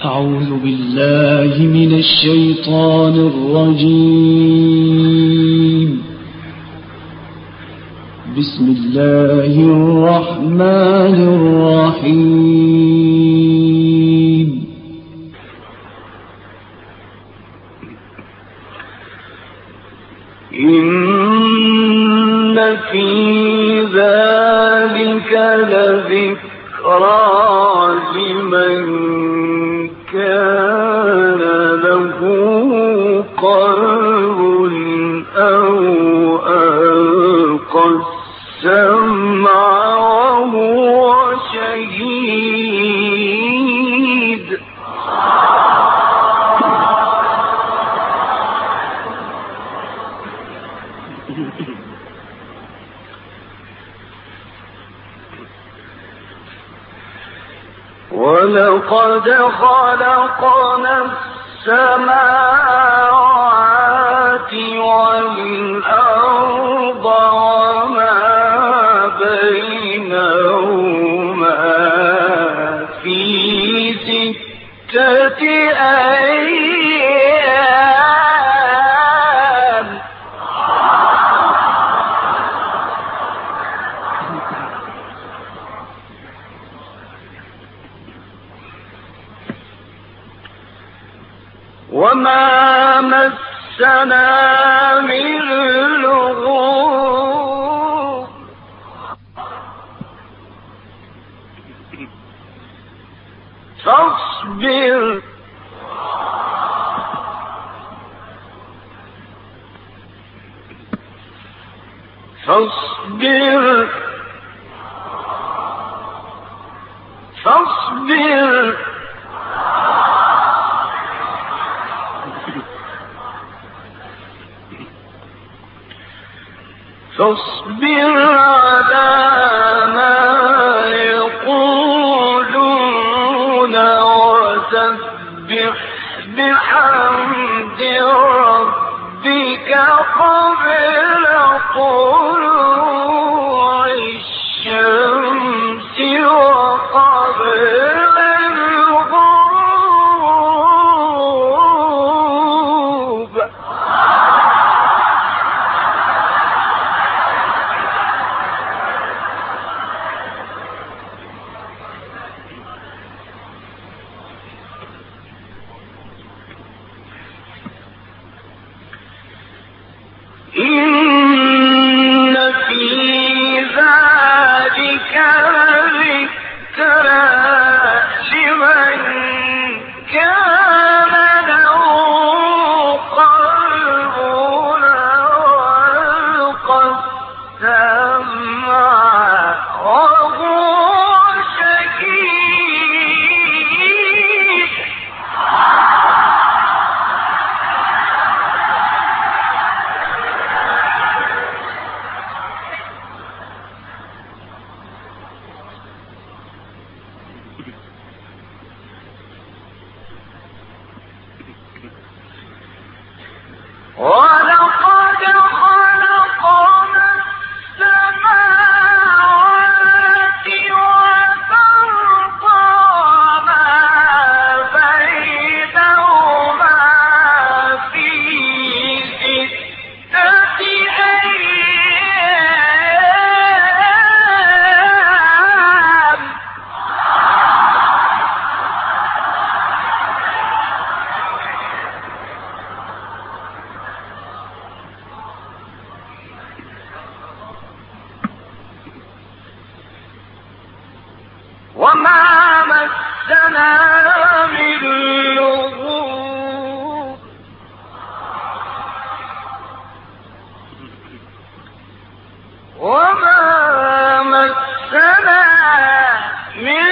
أعوذ بالله من الشيطان الرجيم. بسم الله الرحمن الرحيم. إن في ذلك لذكرى لمن كان له قلب أو ألقى السمع وهو شهيد. ولقد خلقنا السماوات والأرض وما بينهما في 6 أيام. وما مسنا من لغوب. فاصبر فاصبر فاصبر فاصبر على ما يقولون وسبح بحمد ربك قبل طلوع الشمس وقبل الغروب. إن في ذلك لذكرى لمن كان له قلب وألقى السمع وهو شهيد. ولقد خلقنا السماوات والأرض وما بينهما في 6 أيام. وما مسنا من لغوب. وما مسنا من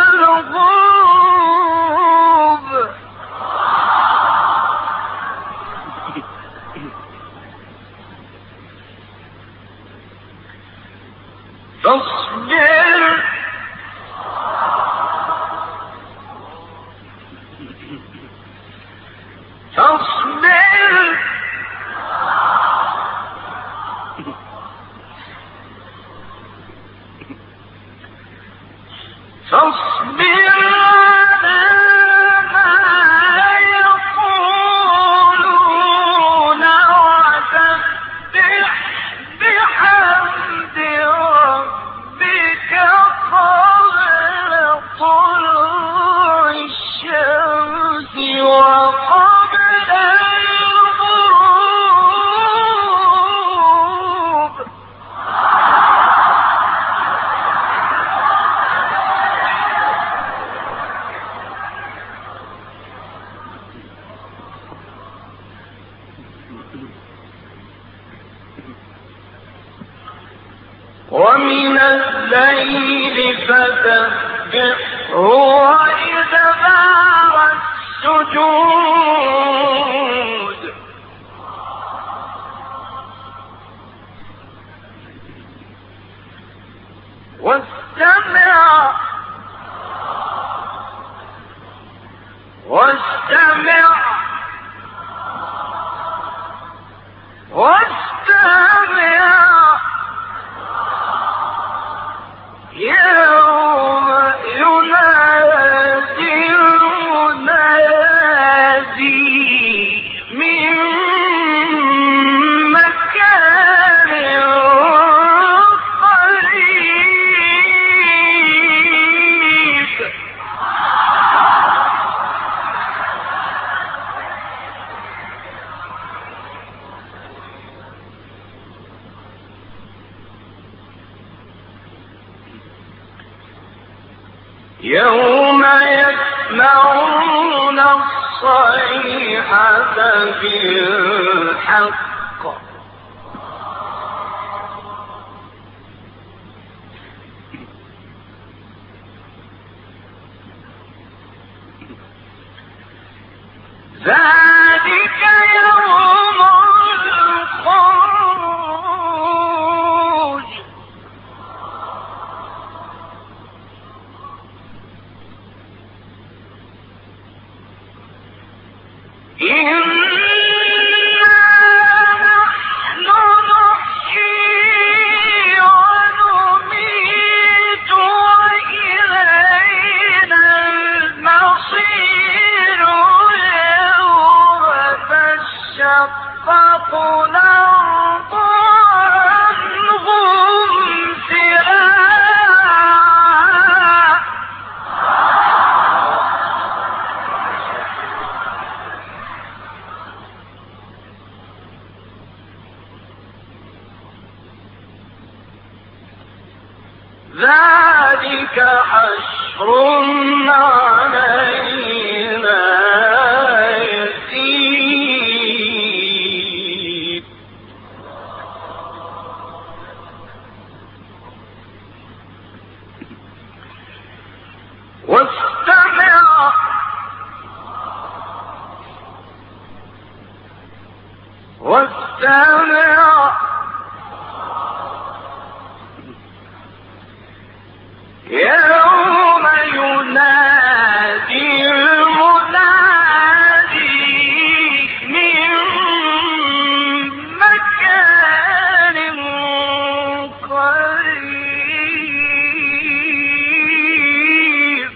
لغوب. فاصبر فاصبر فاصبر على ما ومن الليل فسبحه وإدبار السجود واستمع يوم ينادي المنادي من مكان قريب يوم يسمعون الصيحة بالحق ذلك يوم الخروج إنا نحن نحيي ونميت وإلينا المصير يوم تشقق الأرض عنهم سراعا ذلك حشر علينا يسير واستمع يوم ينادي المنادي من مكان قريب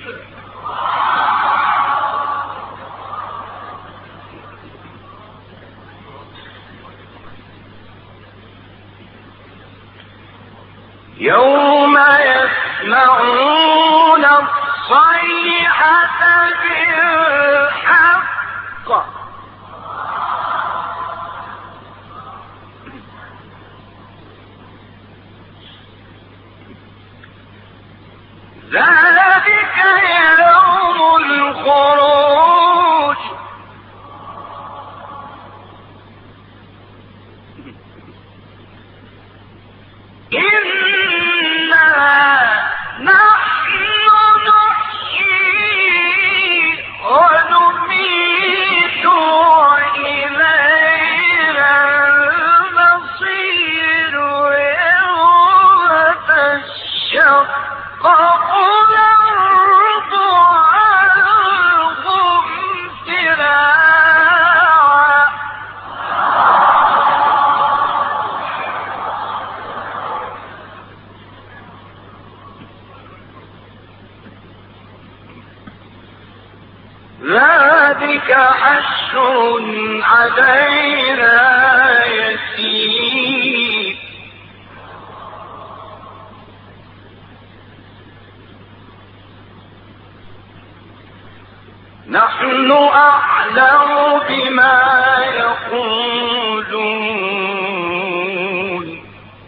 يوم يسمعون الصيحة بالحق ذلك يوم الخروج إنا نحن نحيي ونميت وإلينا المصير يوم تشقق الأرض عنهم سراعا ذلك حشر علينا يسير نحن أعلم بما يقولون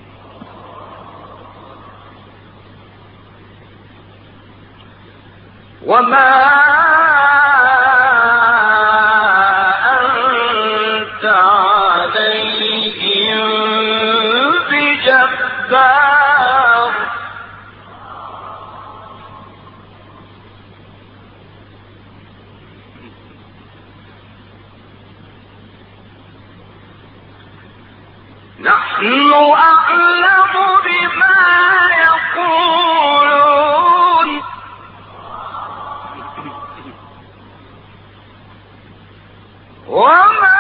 وما أنت عليهم بجبار نحن أعلم بما يقولون وما